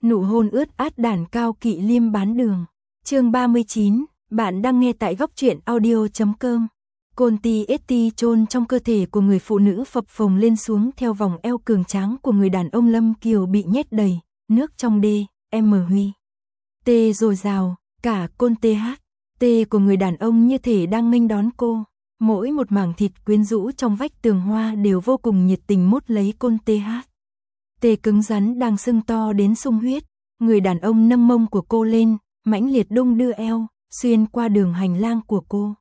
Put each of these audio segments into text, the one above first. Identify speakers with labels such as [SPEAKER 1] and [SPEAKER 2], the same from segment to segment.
[SPEAKER 1] Nụ hôn ướt át đàn Cao Kỵ Liêm bán đường. Chương 39, bạn đang nghe tại góc truyện audio.com. Côn ti ết ti chôn trong cơ thể của người phụ nữ phập phồng lên xuống theo vòng eo cường tráng của người đàn ông Lâm Kiều bị nhét đầy, nước trong đê, Huy. Tê dồi dào, cả côn tê của người đàn ông như thể đang nghênh đón cô. Mỗi một mảng thịt quyến rũ trong vách tường hoa đều vô cùng nhiệt tình mút lấy côn tê cứng rắn đang sưng to đến sung huyết. Người đàn ông nâng mông của cô lên, mãnh liệt đung đưa eo, xuyên qua đường hành lang của cô.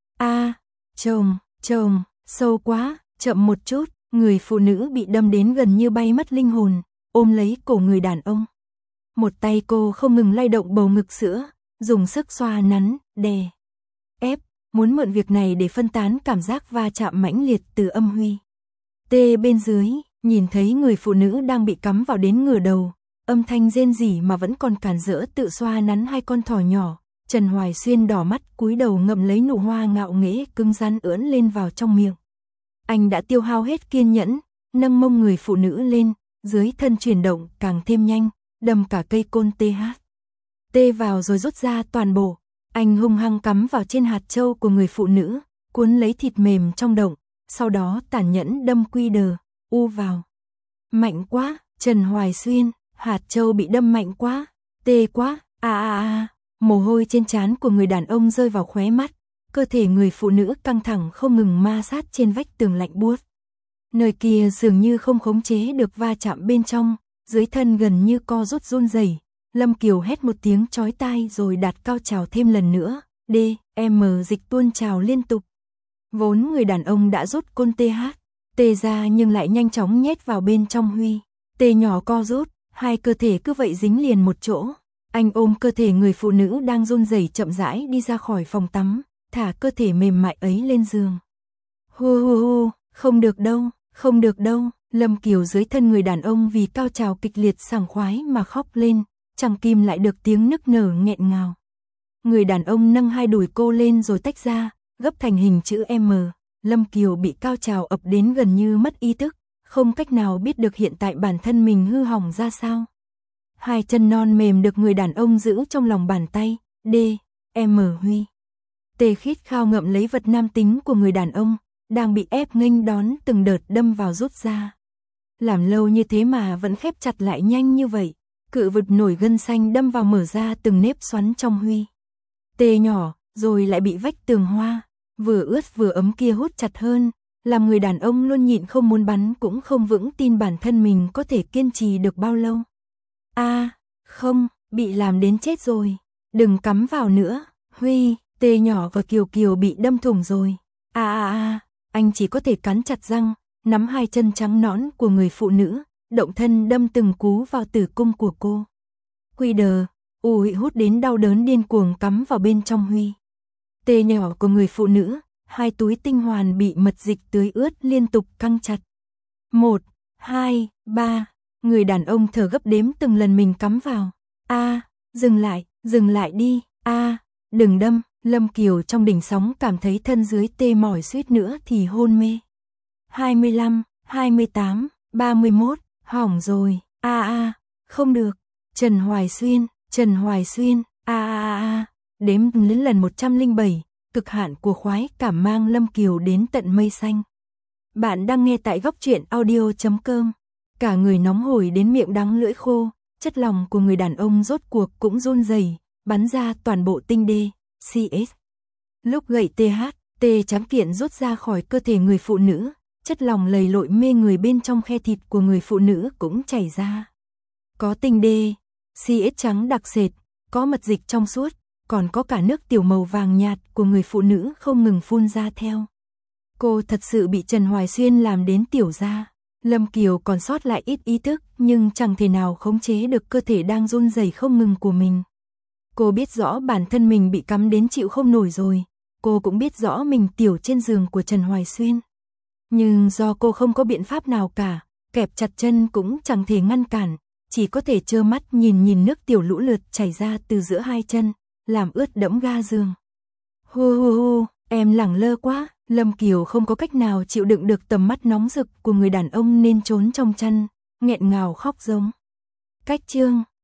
[SPEAKER 1] Chồng, sâu quá, chậm một chút. Người phụ nữ bị đâm đến gần như bay mất linh hồn, ôm lấy cổ người đàn ông. Một tay cô không ngừng lay động bầu ngực sữa, dùng sức xoa nắn, đè ép, muốn mượn việc này để phân tán cảm giác va chạm mãnh liệt từ Huy. Tê bên dưới, nhìn thấy người phụ nữ đang bị cắm vào đến ngửa đầu, âm thanh rên rỉ mà vẫn còn cản rỡ tự xoa nắn hai con thỏ nhỏ. Trần Hoài Xuyên đỏ mắt cúi đầu ngậm lấy nụ hoa ngạo nghễ cứng rắn ưỡn lên vào trong miệng. Anh đã tiêu hao hết kiên nhẫn, nâng mông người phụ nữ lên, dưới thân chuyển động càng thêm nhanh, đâm cả cây côn tê vào rồi rút ra toàn bộ. Anh hung hăng cắm vào trên hạt châu của người phụ nữ, cuốn lấy thịt mềm trong động, sau đó tàn nhẫn đâm vào. Mạnh quá, Trần Hoài Xuyên, hạt châu bị đâm mạnh quá, tê quá, Mồ hôi trên trán của người đàn ông rơi vào khóe mắt, cơ thể người phụ nữ căng thẳng không ngừng ma sát trên vách tường lạnh buốt. Nơi kia dường như không khống chế được va chạm bên trong, dưới thân gần như co rút run rẩy. Lâm Kiều hét một tiếng chói tai rồi đạt cao trào thêm lần nữa, dịch tuôn trào liên tục. Vốn người đàn ông đã rút côn tê ra nhưng lại nhanh chóng nhét vào bên trong Huy. Tê nhỏ co rút, hai cơ thể cứ vậy dính liền một chỗ. Anh ôm cơ thể người phụ nữ đang run rẩy chậm rãi đi ra khỏi phòng tắm, thả cơ thể mềm mại ấy lên giường. Hu, không được đâu. Lâm Kiều dưới thân người đàn ông vì cao trào kịch liệt sảng khoái mà khóc lên, chẳng kìm lại được tiếng nức nở nghẹn ngào. Người đàn ông nâng hai đùi cô lên rồi tách ra, gấp thành hình chữ M. Lâm Kiều bị cao trào ập đến gần như mất ý thức, không cách nào biết được hiện tại bản thân mình hư hỏng ra sao. Hai chân non mềm được người đàn ông giữ trong lòng bàn tay, Huy. Tê khít khao ngậm lấy vật nam tính của người đàn ông, đang bị ép nghênh đón từng đợt đâm vào rút ra. Làm lâu như thế mà vẫn khép chặt lại nhanh như vậy, cự vật nổi gân xanh đâm vào mở ra từng nếp xoắn trong Huy. Tê nhỏ, rồi lại bị vách tường hoa, vừa ướt vừa ấm kia hút chặt hơn, làm người đàn ông luôn nhịn không muốn bắn cũng không vững tin bản thân mình có thể kiên trì được bao lâu. Không, bị làm đến chết rồi. Đừng cắm vào nữa, Huy, Tê nhỏ và Kiều bị đâm thủng rồi. Anh chỉ có thể cắn chặt răng, nắm hai chân trắng nõn của người phụ nữ, động thân đâm từng cú vào tử cung của cô. Hút đến đau đớn điên cuồng cắm vào bên trong Huy. Tê nhỏ của người phụ nữ, hai túi tinh hoàn bị mật dịch tưới ướt liên tục căng chặt. 1, 2, 3. Người đàn ông thở gấp đếm từng lần mình cắm vào. Dừng lại đi, đừng đâm. Lâm Kiều trong đỉnh sóng cảm thấy thân dưới tê mỏi suýt nữa thì hôn mê. 25, 28, 31, hỏng rồi, không được. Trần Hoài Xuyên, đếm đến lần 107, cực hạn của khoái cảm mang Lâm Kiều đến tận mây xanh. Bạn đang nghe tại góc truyện audio.com. Cả người nóng hổi đến miệng đắng lưỡi khô, chất lòng của người đàn ông rốt cuộc cũng run rẩy, bắn ra toàn bộ tinh CS. Lúc gậy tê trắng kiện rút ra khỏi cơ thể người phụ nữ, chất lòng lầy lội mê người bên trong khe thịt của người phụ nữ cũng chảy ra. Có tinh CS trắng đặc sệt, có mật dịch trong suốt, còn có cả nước tiểu màu vàng nhạt của người phụ nữ không ngừng phun ra theo. Cô thật sự bị Trần Hoài Xuyên làm đến tiểu ra. Lâm Kiều còn sót lại ít ý thức nhưng chẳng thể nào khống chế được cơ thể đang run rẩy không ngừng của mình. Cô biết rõ bản thân mình bị cắm đến chịu không nổi rồi, cô cũng biết rõ mình tiểu trên giường của Trần Hoài Xuyên. Nhưng do cô không có biện pháp nào cả, kẹp chặt chân cũng chẳng thể ngăn cản, chỉ có thể trơ mắt nhìn nước tiểu lũ lượt chảy ra từ giữa hai chân, làm ướt đẫm ga giường. Em lẳng lơ quá. Lâm Kiều không có cách nào chịu đựng được tầm mắt nóng rực của người đàn ông nên trốn trong chăn, nghẹn ngào khóc giống. Cách chương